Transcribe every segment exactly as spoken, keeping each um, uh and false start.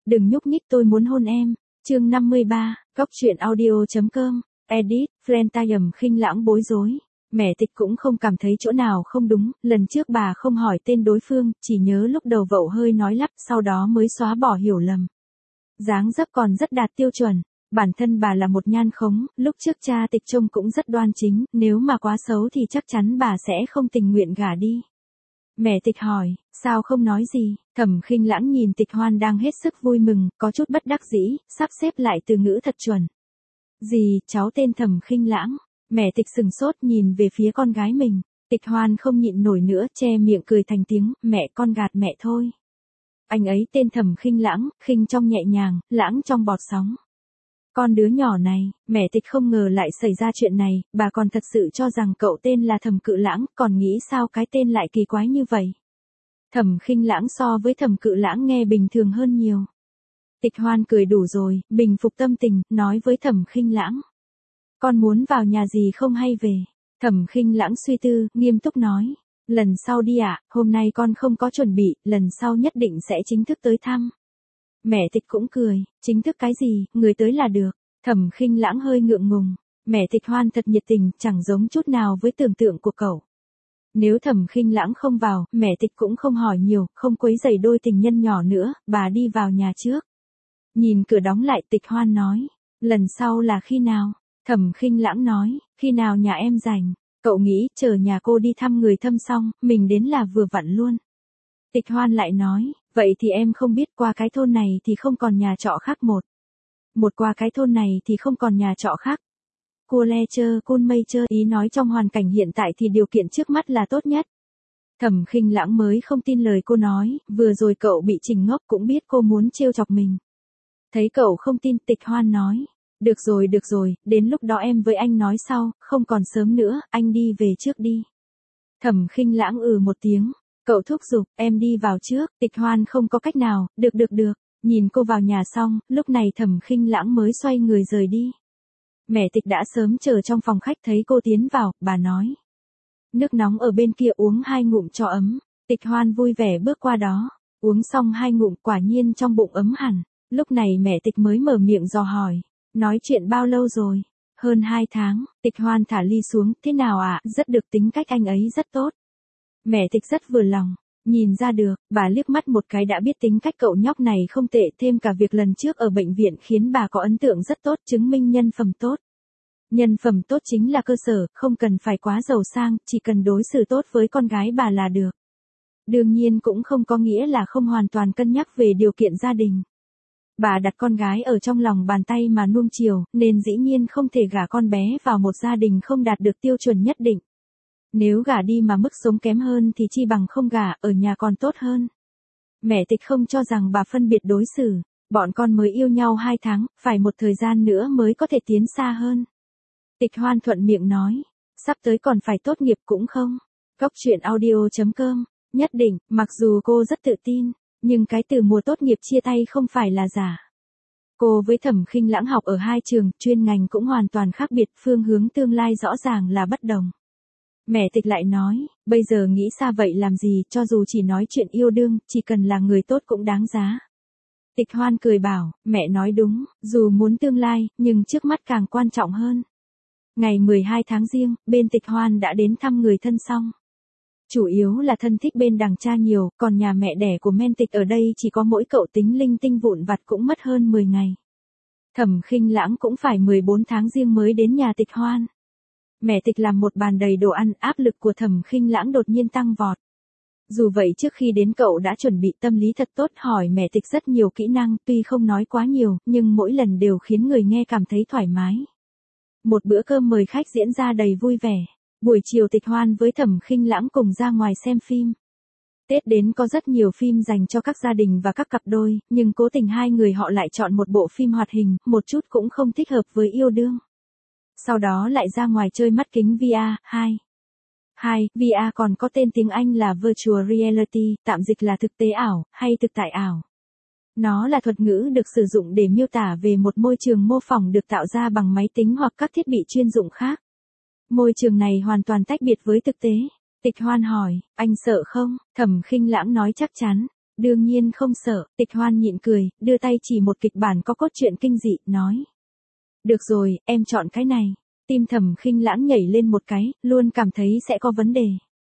đừng nhúc nhích tôi muốn hôn em. Chương năm mươi ba, Góc truyện audio.com, edit, Flintayum khinh lãng bối rối. Mẹ Tịch cũng không cảm thấy chỗ nào không đúng, lần trước bà không hỏi tên đối phương, chỉ nhớ lúc đầu Vậu hơi nói lắp, sau đó mới xóa bỏ hiểu lầm. Dáng dấp còn rất đạt tiêu chuẩn, bản thân bà là một nhan khống, lúc trước cha Tịch trông cũng rất đoan chính, nếu mà quá xấu thì chắc chắn bà sẽ không tình nguyện gả đi. Mẹ Tịch hỏi, sao không nói gì? Thẩm Khinh Lãng nhìn Tịch Hoan đang hết sức vui mừng, có chút bất đắc dĩ, sắp xếp lại từ ngữ thật chuẩn. Gì, cháu tên Thẩm Khinh Lãng? Mẹ Tịch sừng sốt nhìn về phía con gái mình. Tịch Hoan không nhịn nổi nữa, che miệng cười thành tiếng, mẹ con gạt mẹ thôi. Anh ấy tên Thẩm Khinh Lãng, khinh trong nhẹ nhàng, lãng trong bọt sóng. Con đứa nhỏ này, mẹ Tịch không ngờ lại xảy ra chuyện này, bà còn thật sự cho rằng cậu tên là Thẩm Cự Lãng, còn nghĩ sao cái tên lại kỳ quái như vậy. Thẩm Khinh Lãng so với Thẩm Cự Lãng nghe bình thường hơn nhiều. Tịch Hoan cười đủ rồi, bình phục tâm tình, nói với Thẩm Khinh Lãng. Con muốn vào nhà gì không hay về? Thẩm Khinh Lãng suy tư, nghiêm túc nói. Lần sau đi ạ, à, hôm nay con không có chuẩn bị, lần sau nhất định sẽ chính thức tới thăm. Mẹ Tịch cũng cười, chính thức cái gì, người tới là được. Thẩm Khinh Lãng hơi ngượng ngùng. Mẹ Tịch Hoan thật nhiệt tình, chẳng giống chút nào với tưởng tượng của cậu. Nếu Thẩm Khinh Lãng không vào, mẹ Tịch cũng không hỏi nhiều, không quấy rầy đôi tình nhân nhỏ nữa, bà đi vào nhà trước. Nhìn cửa đóng lại, Tịch Hoan nói. Lần sau là khi nào? Thẩm Khinh Lãng nói, khi nào nhà em rảnh, cậu nghĩ chờ nhà cô đi thăm người thâm xong, mình đến là vừa vặn luôn. Tịch Hoan lại nói, vậy thì em không biết qua cái thôn này thì không còn nhà trọ khác một. Một qua cái thôn này thì không còn nhà trọ khác. Cô le chơ, cun mây chơ, ý nói trong hoàn cảnh hiện tại thì điều kiện trước mắt là tốt nhất. Thẩm Khinh Lãng mới không tin lời cô nói, vừa rồi cậu bị Trình Ngốc cũng biết cô muốn trêu chọc mình. Thấy cậu không tin, Tịch Hoan nói. Được rồi được rồi, đến lúc đó em với anh nói sau, không còn sớm nữa, anh đi về trước đi. Thẩm Khinh Lãng ừ một tiếng, cậu thúc giục, em đi vào trước, Tịch Hoan không có cách nào, được được được, nhìn cô vào nhà xong, lúc này Thẩm Khinh Lãng mới xoay người rời đi. Mẹ Tịch đã sớm chờ trong phòng khách thấy cô tiến vào, bà nói. Nước nóng ở bên kia uống hai ngụm cho ấm, Tịch Hoan vui vẻ bước qua đó, uống xong hai ngụm quả nhiên trong bụng ấm hẳn, lúc này mẹ Tịch mới mở miệng dò hỏi. Nói chuyện bao lâu rồi? Hơn hai tháng, Tịch Hoan thả ly xuống, thế nào ạ? À? Rất được, tính cách anh ấy rất tốt. Mẹ Tịch rất vừa lòng, nhìn ra được, bà liếc mắt một cái đã biết tính cách cậu nhóc này không tệ, thêm cả việc lần trước ở bệnh viện khiến bà có ấn tượng rất tốt, chứng minh nhân phẩm tốt. Nhân phẩm tốt chính là cơ sở, không cần phải quá giàu sang, chỉ cần đối xử tốt với con gái bà là được. Đương nhiên cũng không có nghĩa là không hoàn toàn cân nhắc về điều kiện gia đình. Bà đặt con gái ở trong lòng bàn tay mà nuông chiều, nên dĩ nhiên không thể gả con bé vào một gia đình không đạt được tiêu chuẩn nhất định. Nếu gả đi mà mức sống kém hơn thì chi bằng không gả, ở nhà còn tốt hơn. Mẹ Tịch không cho rằng bà phân biệt đối xử, bọn con mới yêu nhau hai tháng, phải một thời gian nữa mới có thể tiến xa hơn. Tịch Hoan thuận miệng nói, sắp tới còn phải tốt nghiệp cũng không? Góc truyện audio.com, nhất định, mặc dù cô rất tự tin. Nhưng cái từ mùa tốt nghiệp chia tay không phải là giả. Cô với Thẩm Khinh Lãng học ở hai trường, chuyên ngành cũng hoàn toàn khác biệt, phương hướng tương lai rõ ràng là bất đồng. Mẹ Tịch lại nói, bây giờ nghĩ xa vậy làm gì, cho dù chỉ nói chuyện yêu đương, chỉ cần là người tốt cũng đáng giá. Tịch Hoan cười bảo, mẹ nói đúng, dù muốn tương lai, nhưng trước mắt càng quan trọng hơn. Ngày mười hai tháng Giêng, bên Tịch Hoan đã đến thăm người thân xong. Chủ yếu là thân thích bên đằng cha nhiều, còn nhà mẹ đẻ của Men Tịch ở đây chỉ có mỗi cậu tính linh tinh vụn vặt cũng mất hơn mười ngày. Thẩm Khinh Lãng cũng phải mười bốn tháng Giêng mới đến nhà Tịch Hoan. Mẹ Tịch làm một bàn đầy đồ ăn, áp lực của Thẩm Khinh Lãng đột nhiên tăng vọt. Dù vậy trước khi đến cậu đã chuẩn bị tâm lý thật tốt, hỏi mẹ Tịch rất nhiều kỹ năng, tuy không nói quá nhiều, nhưng mỗi lần đều khiến người nghe cảm thấy thoải mái. Một bữa cơm mời khách diễn ra đầy vui vẻ. Buổi chiều Tịch Hoan với Thẩm Khinh Lãng cùng ra ngoài xem phim. Tết đến có rất nhiều phim dành cho các gia đình và các cặp đôi, nhưng cố tình hai người họ lại chọn một bộ phim hoạt hình, một chút cũng không thích hợp với yêu đương. Sau đó lại ra ngoài chơi mắt kính vê rờ, hai. hai, vê rờ còn có tên tiếng Anh là Virtual Reality, tạm dịch là thực tế ảo, hay thực tại ảo. Nó là thuật ngữ được sử dụng để miêu tả về một môi trường mô phỏng được tạo ra bằng máy tính hoặc các thiết bị chuyên dụng khác. Môi trường này hoàn toàn tách biệt với thực tế. Tịch Hoan hỏi, anh sợ không? Thẩm Khinh Lãng nói chắc chắn. Đương nhiên không sợ, Tịch Hoan nhịn cười, đưa tay chỉ một kịch bản có cốt truyện kinh dị, nói. Được rồi, em chọn cái này. Tim Thẩm Khinh Lãng nhảy lên một cái, luôn cảm thấy sẽ có vấn đề.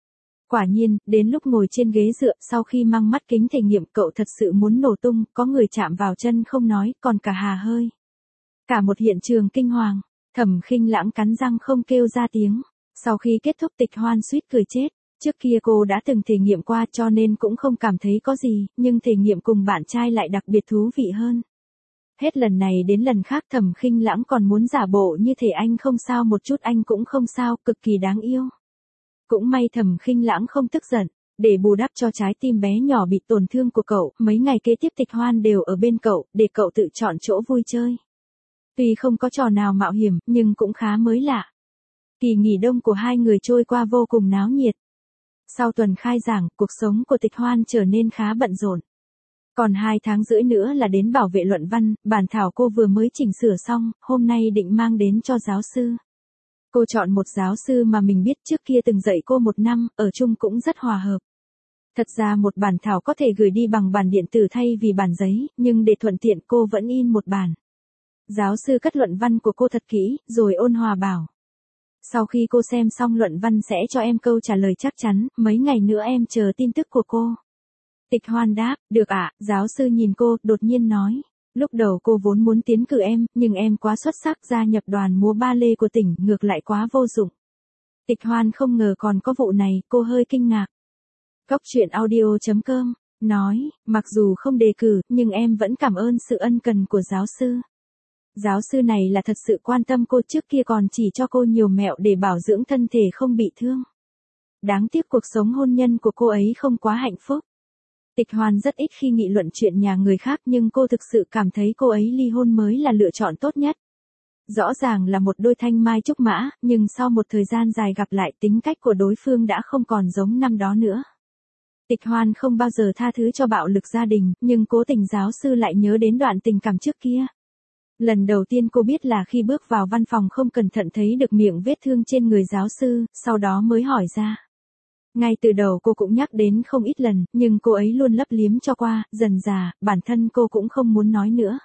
Quả nhiên, đến lúc ngồi trên ghế dựa, sau khi mang mắt kính thể nghiệm cậu thật sự muốn nổ tung, có người chạm vào chân không nói, còn cả hà hơi. Cả một hiện trường kinh hoàng, Thẩm Khinh Lãng cắn răng không kêu ra tiếng. Sau khi kết thúc Tịch Hoan suýt cười chết. Trước kia cô đã từng thể nghiệm qua cho nên cũng không cảm thấy có gì, nhưng thể nghiệm cùng bạn trai lại đặc biệt thú vị hơn. Hết lần này đến lần khác Thẩm Khinh Lãng còn muốn giả bộ như thể anh không sao một chút, anh cũng không sao, cực kỳ đáng yêu. Cũng may Thẩm Khinh Lãng không tức giận, để bù đắp cho trái tim bé nhỏ bị tổn thương của cậu, mấy ngày kế tiếp Tịch Hoan đều ở bên cậu, để cậu tự chọn chỗ vui chơi. Tuy không có trò nào mạo hiểm, nhưng cũng khá mới lạ. Kỳ nghỉ đông của hai người trôi qua vô cùng náo nhiệt. Sau tuần khai giảng, cuộc sống của Tịch Hoan trở nên khá bận rộn. Còn hai tháng rưỡi nữa là đến bảo vệ luận văn, bản thảo cô vừa mới chỉnh sửa xong, hôm nay định mang đến cho giáo sư. Cô chọn một giáo sư mà mình biết trước kia từng dạy cô một năm, ở chung cũng rất hòa hợp. Thật ra một bản thảo có thể gửi đi bằng bản điện tử thay vì bản giấy, nhưng để thuận tiện cô vẫn in một bản. Giáo sư cất luận văn của cô thật kỹ, rồi ôn hòa bảo. Sau khi cô xem xong luận văn sẽ cho em câu trả lời chắc chắn, mấy ngày nữa em chờ tin tức của cô. Tịch Hoan đáp, được ạ, giáo sư nhìn cô, đột nhiên nói. Lúc đầu cô vốn muốn tiến cử em, nhưng em quá xuất sắc, gia nhập đoàn múa ba lê của tỉnh, ngược lại quá vô dụng. Tịch Hoan không ngờ còn có vụ này, cô hơi kinh ngạc. Cốc truyện audio chấm com, nói, mặc dù không đề cử, nhưng em vẫn cảm ơn sự ân cần của giáo sư. Giáo sư này là thật sự quan tâm cô, trước kia còn chỉ cho cô nhiều mẹo để bảo dưỡng thân thể không bị thương. Đáng tiếc cuộc sống hôn nhân của cô ấy không quá hạnh phúc. Tịch Hoan rất ít khi nghị luận chuyện nhà người khác, nhưng cô thực sự cảm thấy cô ấy ly hôn mới là lựa chọn tốt nhất. Rõ ràng là một đôi thanh mai trúc mã, nhưng sau một thời gian dài gặp lại tính cách của đối phương đã không còn giống năm đó nữa. Tịch Hoan không bao giờ tha thứ cho bạo lực gia đình, nhưng cố tình giáo sư lại nhớ đến đoạn tình cảm trước kia. Lần đầu tiên cô biết là khi bước vào văn phòng không cẩn thận thấy được miệng vết thương trên người giáo sư, sau đó mới hỏi ra. Ngay từ đầu cô cũng nhắc đến không ít lần, nhưng cô ấy luôn lấp liếm cho qua, dần dà, bản thân cô cũng không muốn nói nữa.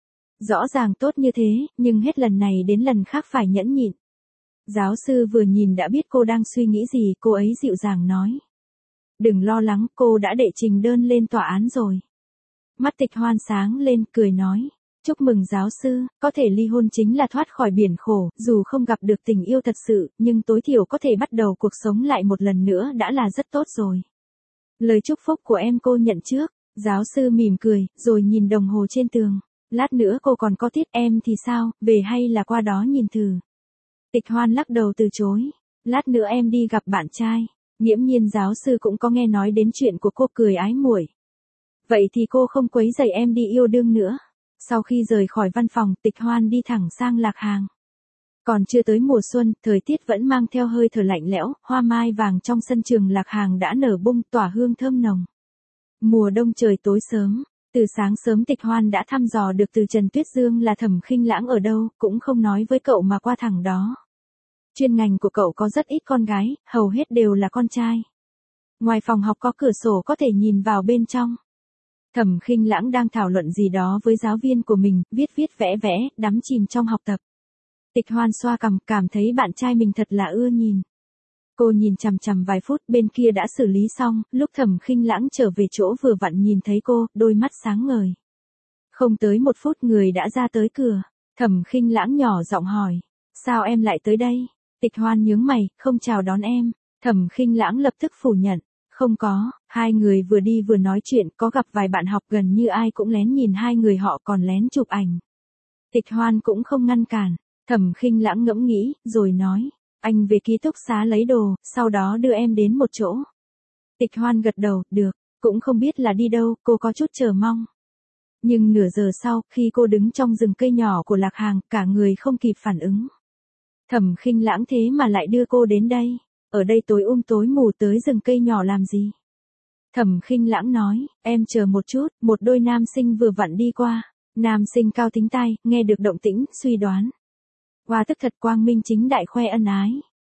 Rõ ràng tốt như thế, nhưng hết lần này đến lần khác phải nhẫn nhịn. Giáo sư vừa nhìn đã biết cô đang suy nghĩ gì, cô ấy dịu dàng nói. Đừng lo lắng, cô đã đệ trình đơn lên tòa án rồi. Mắt Tịch Hoan sáng lên, cười nói. Chúc mừng giáo sư, có thể ly hôn chính là thoát khỏi biển khổ, dù không gặp được tình yêu thật sự, nhưng tối thiểu có thể bắt đầu cuộc sống lại một lần nữa đã là rất tốt rồi. Lời chúc phúc của em cô nhận trước, giáo sư mỉm cười, rồi nhìn đồng hồ trên tường. Lát nữa cô còn có tiết, em thì sao, về hay là qua đó nhìn thử. Tịch Hoan lắc đầu từ chối, lát nữa em đi gặp bạn trai. Nghiễm nhiên giáo sư cũng có nghe nói đến chuyện của cô, cười ái muội. Vậy thì cô không quấy rầy em đi yêu đương nữa. Sau khi rời khỏi văn phòng, Tịch Hoan đi thẳng sang Lạc Hàng. Còn chưa tới mùa xuân, thời tiết vẫn mang theo hơi thở lạnh lẽo, hoa mai vàng trong sân trường Lạc Hàng đã nở bung, tỏa hương thơm nồng. Mùa đông trời tối sớm, từ sáng sớm Tịch Hoan đã thăm dò được từ Trần Tuyết Dương là Thẩm Khinh Lãng ở đâu, cũng không nói với cậu mà qua thẳng đó. Chuyên ngành của cậu có rất ít con gái, hầu hết đều là con trai. Ngoài phòng học có cửa sổ có thể nhìn vào bên trong. Thẩm Khinh Lãng đang thảo luận gì đó với giáo viên của mình, viết viết vẽ vẽ, đắm chìm trong học tập. Tịch Hoan xoa cằm, cảm thấy bạn trai mình thật là ưa nhìn. Cô nhìn chằm chằm vài phút, bên kia đã xử lý xong, lúc Thẩm Khinh Lãng trở về chỗ vừa vặn nhìn thấy cô, đôi mắt sáng ngời. Không tới một phút người đã ra tới cửa. Thẩm Khinh Lãng nhỏ giọng hỏi, sao em lại tới đây? Tịch Hoan nhướng mày, không chào đón em. Thẩm Khinh Lãng lập tức phủ nhận. Không có, hai người vừa đi vừa nói chuyện, có gặp vài bạn học gần như ai cũng lén nhìn hai người họ còn lén chụp ảnh. Tịch Hoan cũng không ngăn cản, Thẩm Khinh Lãng ngẫm nghĩ, rồi nói, anh về ký túc xá lấy đồ, sau đó đưa em đến một chỗ. Tịch Hoan gật đầu, được, cũng không biết là đi đâu, cô có chút chờ mong. Nhưng nửa giờ sau, khi cô đứng trong rừng cây nhỏ của Lạc Hàng, cả người không kịp phản ứng. Thẩm Khinh Lãng thế mà lại đưa cô đến đây. Ở đây tối um tối mù, tới rừng cây nhỏ làm gì? Thẩm Khinh Lãng nói, em chờ một chút, một đôi nam sinh vừa vặn đi qua. Nam sinh cao thính tai, nghe được động tĩnh, suy đoán. Hoa tức thật quang minh chính đại khoe ân ái.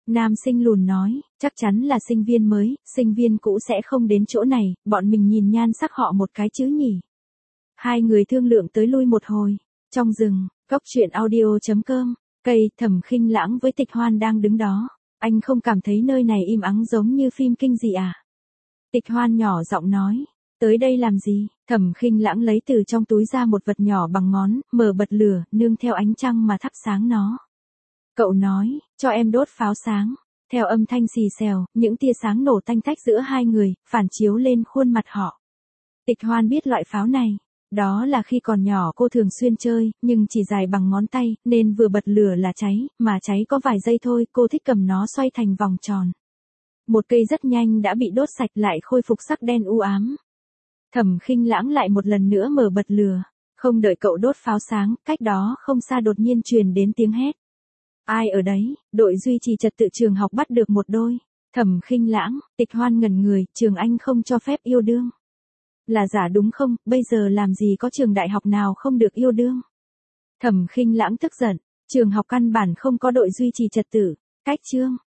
Nam sinh lùn nói, chắc chắn là sinh viên mới, sinh viên cũ sẽ không đến chỗ này, bọn mình nhìn nhan sắc họ một cái chứ nhỉ. Hai người thương lượng tới lui một hồi. Trong rừng, cốc truyện audio chấm com, cây Thẩm Khinh Lãng với Tịch Hoan đang đứng đó. Anh không cảm thấy nơi này im ắng giống như phim kinh dị à? Tịch Hoan nhỏ giọng nói, tới đây làm gì? Thẩm Khinh Lãng lấy từ trong túi ra một vật nhỏ bằng ngón, mở bật lửa, nương theo ánh trăng mà thắp sáng nó. Cậu nói, cho em đốt pháo sáng. Theo âm thanh xì xèo, những tia sáng nổ tanh tách giữa hai người, phản chiếu lên khuôn mặt họ. Tịch Hoan biết loại pháo này. Đó là khi còn nhỏ cô thường xuyên chơi, nhưng chỉ dài bằng ngón tay, nên vừa bật lửa là cháy, mà cháy có vài giây thôi, cô thích cầm nó xoay thành vòng tròn. Một cây rất nhanh đã bị đốt sạch lại khôi phục sắc đen u ám. Thẩm Khinh Lãng lại một lần nữa mở bật lửa. Không đợi cậu đốt pháo sáng, cách đó không xa đột nhiên truyền đến tiếng hét. Ai ở đấy? Đội duy trì trật tự trường học bắt được một đôi. Thẩm Khinh Lãng, Tịch Hoan ngẩn người, trường anh không cho phép yêu đương. Là giả đúng không, bây giờ làm gì có trường đại học nào không được yêu đương. Thẩm Khinh Lãng tức giận, trường học căn bản không có đội duy trì trật tự, cách chương.